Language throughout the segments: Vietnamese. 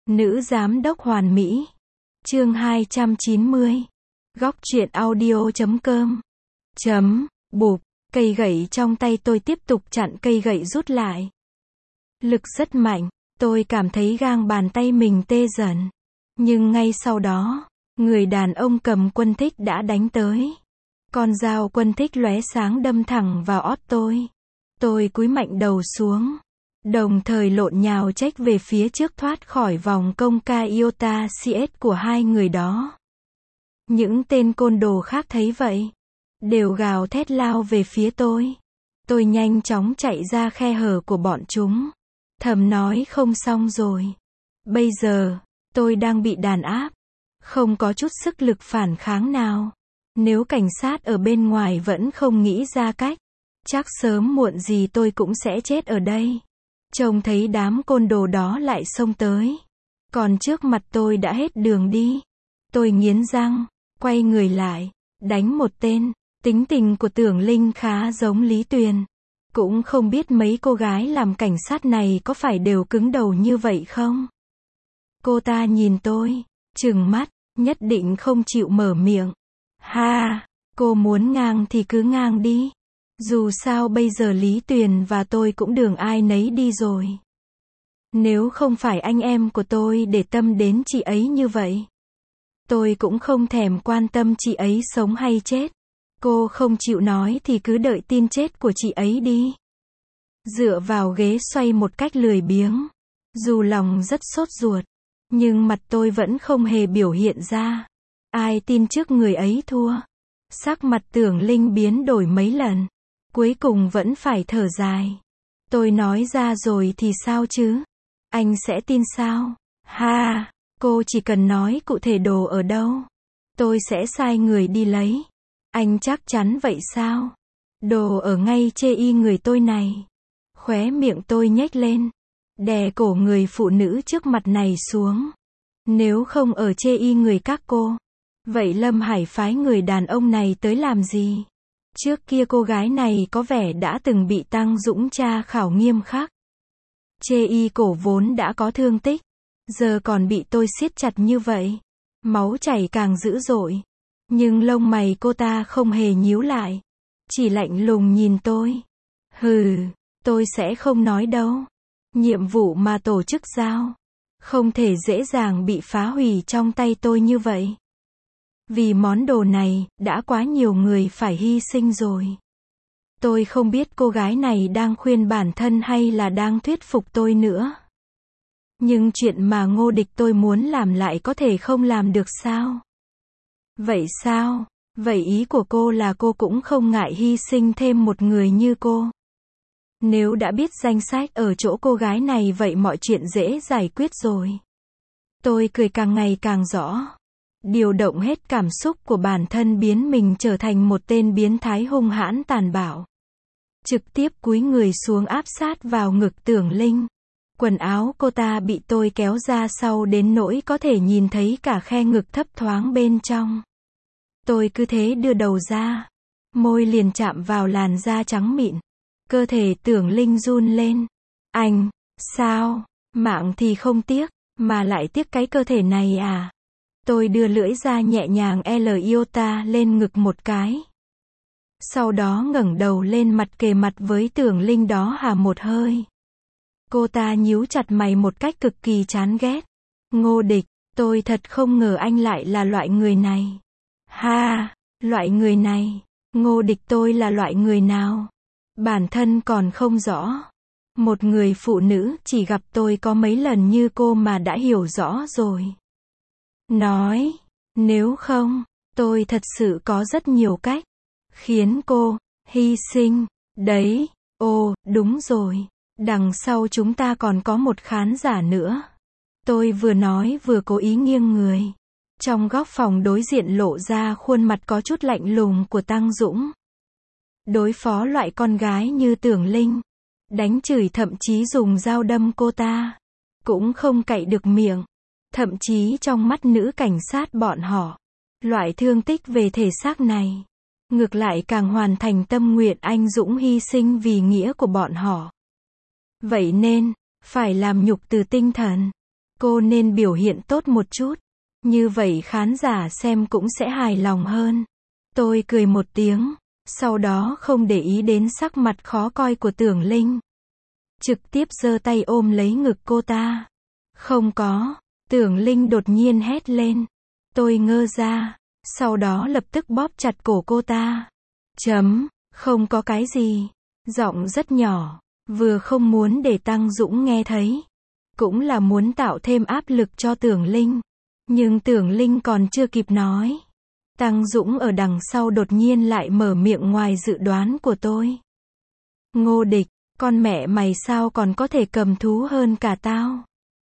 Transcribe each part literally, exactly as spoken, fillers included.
Nữ giám đốc hoàn mỹ. Chương hai trăm chín mươi. Góc truyện audio chấm com. Chấm, bụp, cây gậy trong tay tôi tiếp tục chặn cây gậy rút lại. Lực rất mạnh, tôi cảm thấy gang bàn tay mình tê dần. Nhưng ngay sau đó, người đàn ông cầm quân thích đã đánh tới. Con dao quân thích lóe sáng đâm thẳng vào ót tôi. Tôi cúi mạnh đầu xuống, đồng thời lộn nhào chếch về phía trước thoát khỏi vòng công ca iota xê ét của hai người đó. Những tên côn đồ khác thấy vậy, đều gào thét lao về phía tôi. Tôi nhanh chóng chạy ra khe hở của bọn chúng, thầm nói không xong rồi. Bây giờ, tôi đang bị đàn áp, không có chút sức lực phản kháng nào. Nếu cảnh sát ở bên ngoài vẫn không nghĩ ra cách, chắc sớm muộn gì tôi cũng sẽ chết ở đây. Trông thấy đám côn đồ đó lại xông tới, còn trước mặt tôi đã hết đường đi. Tôi nghiến răng, quay người lại, đánh một tên. Tính tình của Tưởng Linh khá giống Lý Tuyền. Cũng không biết mấy cô gái làm cảnh sát này có phải đều cứng đầu như vậy không? Cô ta nhìn tôi, trừng mắt, nhất định không chịu mở miệng. Ha, cô muốn ngang thì cứ ngang đi. Dù sao bây giờ Lý Tuyền và tôi cũng đường ai nấy đi rồi. Nếu không phải anh em của tôi để tâm đến chị ấy như vậy, tôi cũng không thèm quan tâm chị ấy sống hay chết. Cô không chịu nói thì cứ đợi tin chết của chị ấy đi. Dựa vào ghế xoay một cách lười biếng. Dù lòng rất sốt ruột, nhưng mặt tôi vẫn không hề biểu hiện ra. Ai tin trước người ấy thua. Sắc mặt Tưởng Linh biến đổi mấy lần. Cuối cùng vẫn phải thở dài. Tôi nói ra rồi thì sao chứ? Anh sẽ tin sao? Ha, cô chỉ cần nói cụ thể đồ ở đâu, tôi sẽ sai người đi lấy. Anh chắc chắn vậy sao? Đồ ở ngay chê y người tôi này. Khóe miệng tôi nhếch lên, đè cổ người phụ nữ trước mặt này xuống. Nếu không ở chê y người các cô, vậy Lâm Hải phái người đàn ông này tới làm gì? Trước kia cô gái này có vẻ đã từng bị Tăng Dũng tra khảo nghiêm khắc. Chê y cổ vốn đã có thương tích, giờ còn bị tôi siết chặt như vậy. Máu chảy càng dữ dội. Nhưng lông mày cô ta không hề nhíu lại, chỉ lạnh lùng nhìn tôi. Hừ, tôi sẽ không nói đâu. Nhiệm vụ mà tổ chức giao, không thể dễ dàng bị phá hủy trong tay tôi như vậy. Vì món đồ này, đã quá nhiều người phải hy sinh rồi. Tôi không biết cô gái này đang khuyên bản thân hay là đang thuyết phục tôi nữa. Nhưng chuyện mà Ngô Địch tôi muốn làm lại có thể không làm được sao? Vậy sao? Vậy ý của cô là cô cũng không ngại hy sinh thêm một người như cô. Nếu đã biết danh sách ở chỗ cô gái này vậy mọi chuyện dễ giải quyết rồi. Tôi cười càng ngày càng rõ. Điều động hết cảm xúc của bản thân biến mình trở thành một tên biến thái hung hãn tàn bạo. Trực tiếp cúi người xuống áp sát vào ngực Tưởng Linh. Quần áo cô ta bị tôi kéo ra sau đến nỗi có thể nhìn thấy cả khe ngực thấp thoáng bên trong. Tôi cứ thế đưa đầu ra, môi liền chạm vào làn da trắng mịn. Cơ thể Tưởng Linh run lên. Anh, sao? Mạng thì không tiếc, mà lại tiếc cái cơ thể này à? Tôi đưa lưỡi ra nhẹ nhàng L iota lên ngực một cái. Sau đó ngẩng đầu lên mặt kề mặt với Tưởng Linh đó hả một hơi. Cô ta nhíu chặt mày một cách cực kỳ chán ghét. Ngô Địch, tôi thật không ngờ anh lại là loại người này. Ha, loại người này. Ngô Địch tôi là loại người nào? Bản thân còn không rõ. Một người phụ nữ chỉ gặp tôi có mấy lần như cô mà đã hiểu rõ rồi. Nói, nếu không, tôi thật sự có rất nhiều cách khiến cô hy sinh. Đấy, ồ, đúng rồi. Đằng sau chúng ta còn có một khán giả nữa. Tôi vừa nói vừa cố ý nghiêng người. Trong góc phòng đối diện lộ ra khuôn mặt có chút lạnh lùng của Tăng Dũng. Đối phó loại con gái như Tưởng Linh, đánh chửi thậm chí dùng dao đâm cô ta, cũng không cậy được miệng. Thậm chí trong mắt nữ cảnh sát bọn họ, loại thương tích về thể xác này, ngược lại càng hoàn thành tâm nguyện anh dũng hy sinh vì nghĩa của bọn họ. Vậy nên, phải làm nhục từ tinh thần. Cô nên biểu hiện tốt một chút. Như vậy khán giả xem cũng sẽ hài lòng hơn. Tôi cười một tiếng, sau đó không để ý đến sắc mặt khó coi của Tưởng Linh. Trực tiếp giơ tay ôm lấy ngực cô ta. Không có, Tưởng Linh đột nhiên hét lên. Tôi ngơ ra, sau đó lập tức bóp chặt cổ cô ta. Chấm, không có cái gì. Giọng rất nhỏ, vừa không muốn để Tăng Dũng nghe thấy. Cũng là muốn tạo thêm áp lực cho Tưởng Linh. Nhưng Tưởng Linh còn chưa kịp nói. Tăng Dũng ở đằng sau đột nhiên lại mở miệng ngoài dự đoán của tôi. Ngô Địch, con mẹ mày sao còn có thể cầm thú hơn cả tao?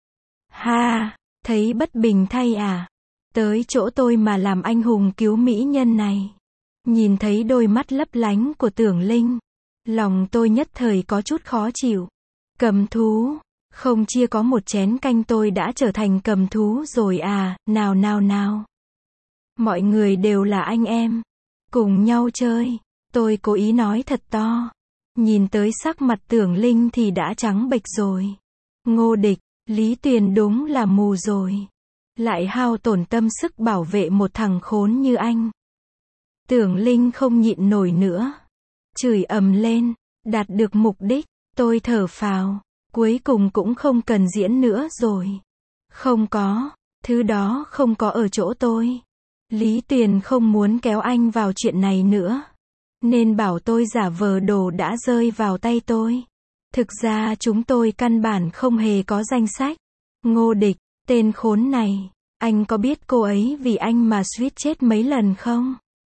Ha, thấy bất bình thay à? Tới chỗ tôi mà làm anh hùng cứu mỹ nhân này. Nhìn thấy đôi mắt lấp lánh của Tưởng Linh, lòng tôi nhất thời có chút khó chịu. Cầm thú, không chia có một chén canh tôi đã trở thành cầm thú rồi à, nào nào nào. Mọi người đều là anh em, cùng nhau chơi. Tôi cố ý nói thật to. Nhìn tới sắc mặt Tưởng Linh thì đã trắng bệch rồi. Ngô Địch, Lý Tuyền đúng là mù rồi. Lại hao tổn tâm sức bảo vệ một thằng khốn như anh. Tưởng Linh không nhịn nổi nữa. Chửi ầm lên, đạt được mục đích, tôi thở phào. Cuối cùng cũng không cần diễn nữa rồi. Không có, thứ đó không có ở chỗ tôi. Lý Tuyền không muốn kéo anh vào chuyện này nữa. Nên bảo tôi giả vờ đồ đã rơi vào tay tôi. Thực ra chúng tôi căn bản không hề có danh sách. Ngô Địch, tên khốn này, anh có biết cô ấy vì anh mà suýt chết mấy lần không?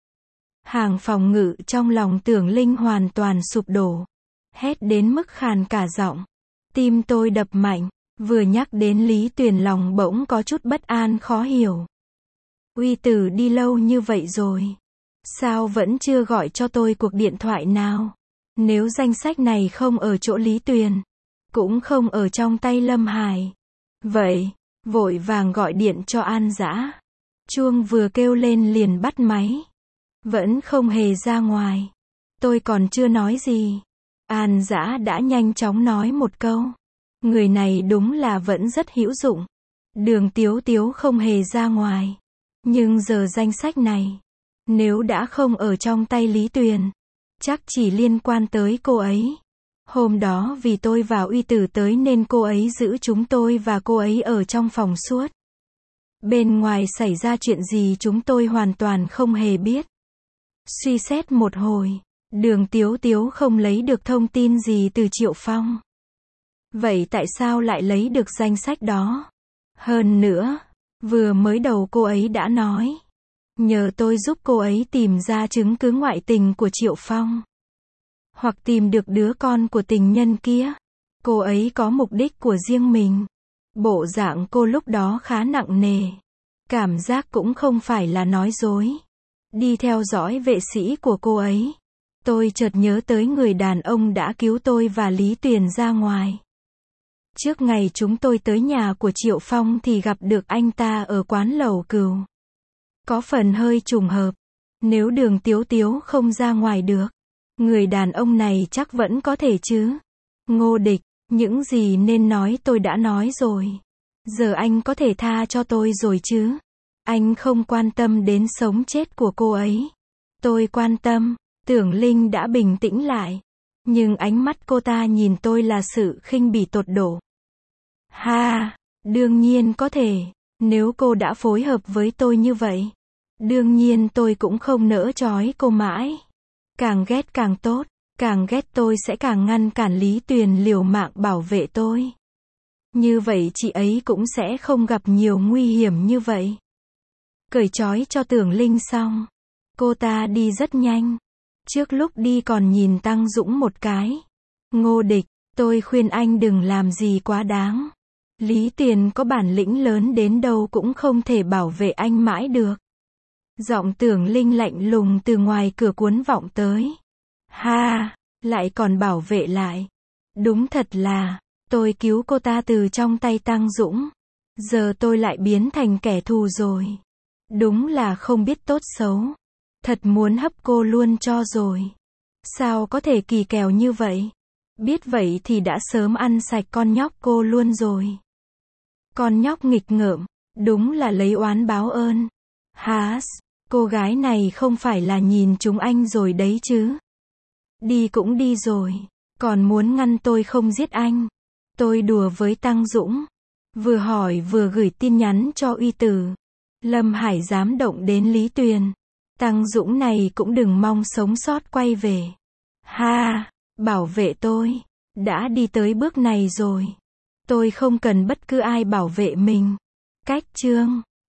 Hàng phòng ngự trong lòng Tưởng Linh hoàn toàn sụp đổ. Hét đến mức khàn cả giọng. Tim tôi đập mạnh. Vừa nhắc đến Lý Tuyền lòng bỗng có chút bất an khó hiểu. Uy Tử đi lâu như vậy rồi. Sao vẫn chưa gọi cho tôi cuộc điện thoại nào? Nếu danh sách này không ở chỗ Lý Tuyền, cũng không ở trong tay Lâm Hải. Vậy, vội vàng gọi điện cho An Dã. Chuông vừa kêu lên liền bắt máy. Vẫn không hề ra ngoài. Tôi còn chưa nói gì. An Dã đã nhanh chóng nói một câu. Người này đúng là vẫn rất hữu dụng. Đường Tiếu Tiếu không hề ra ngoài. Nhưng giờ danh sách này, nếu đã không ở trong tay Lý Tuyền, chắc chỉ liên quan tới cô ấy. Hôm đó vì tôi và Uy Tử tới nên cô ấy giữ chúng tôi và cô ấy ở trong phòng suốt. Bên ngoài xảy ra chuyện gì chúng tôi hoàn toàn không hề biết. Suy xét một hồi, Đường Tiếu Tiếu không lấy được thông tin gì từ Triệu Phong. Vậy tại sao lại lấy được danh sách đó? Hơn nữa, vừa mới đầu cô ấy đã nói, nhờ tôi giúp cô ấy tìm ra chứng cứ ngoại tình của Triệu Phong. Hoặc tìm được đứa con của tình nhân kia. Cô ấy có mục đích của riêng mình. Bộ dạng cô lúc đó khá nặng nề. Cảm giác cũng không phải là nói dối. Đi theo dõi vệ sĩ của cô ấy. Tôi chợt nhớ tới người đàn ông đã cứu tôi và Lý Tuyền ra ngoài. Trước ngày chúng tôi tới nhà của Triệu Phong thì gặp được anh ta ở quán lẩu cừu. Có phần hơi trùng hợp. Nếu Đường Tiếu Tiếu không ra ngoài được, người đàn ông này chắc vẫn có thể chứ. Ngô Địch, những gì nên nói tôi đã nói rồi. Giờ anh có thể tha cho tôi rồi chứ? Anh không quan tâm đến sống chết của cô ấy. Tôi quan tâm. Tưởng Linh đã bình tĩnh lại. Nhưng ánh mắt cô ta nhìn tôi là sự khinh bỉ tột độ. Ha, đương nhiên có thể. Nếu cô đã phối hợp với tôi như vậy, đương nhiên tôi cũng không nỡ chói cô mãi. Càng ghét càng tốt. Càng ghét tôi sẽ càng ngăn cản Lý Tuyền liều mạng bảo vệ tôi. Như vậy chị ấy cũng sẽ không gặp nhiều nguy hiểm như vậy. Cởi trói cho Tưởng Linh xong, cô ta đi rất nhanh. Trước lúc đi còn nhìn Tăng Dũng một cái. Ngô Địch, tôi khuyên anh đừng làm gì quá đáng. Lý Tuyền có bản lĩnh lớn đến đâu cũng không thể bảo vệ anh mãi được. Giọng Tưởng Linh lạnh lùng từ ngoài cửa cuốn vọng tới. Ha, lại còn bảo vệ lại. Đúng thật là, tôi cứu cô ta từ trong tay Tăng Dũng. Giờ tôi lại biến thành kẻ thù rồi. Đúng là không biết tốt xấu. Thật muốn hấp cô luôn cho rồi. Sao có thể kỳ kèo như vậy? Biết vậy thì đã sớm ăn sạch con nhóc cô luôn rồi. Con nhóc nghịch ngợm, đúng là lấy oán báo ơn. Hás, cô gái này không phải là nhìn chúng anh rồi đấy chứ. Đi cũng đi rồi, còn muốn ngăn tôi không giết anh. Tôi đùa với Tăng Dũng, vừa hỏi vừa gửi tin nhắn cho Uy Tử. Lâm Hải dám động đến Lý Tuyền, Tăng Dũng này cũng đừng mong sống sót quay về. Ha, bảo vệ tôi, đã đi tới bước này rồi. Tôi không cần bất cứ ai bảo vệ mình. Cách chương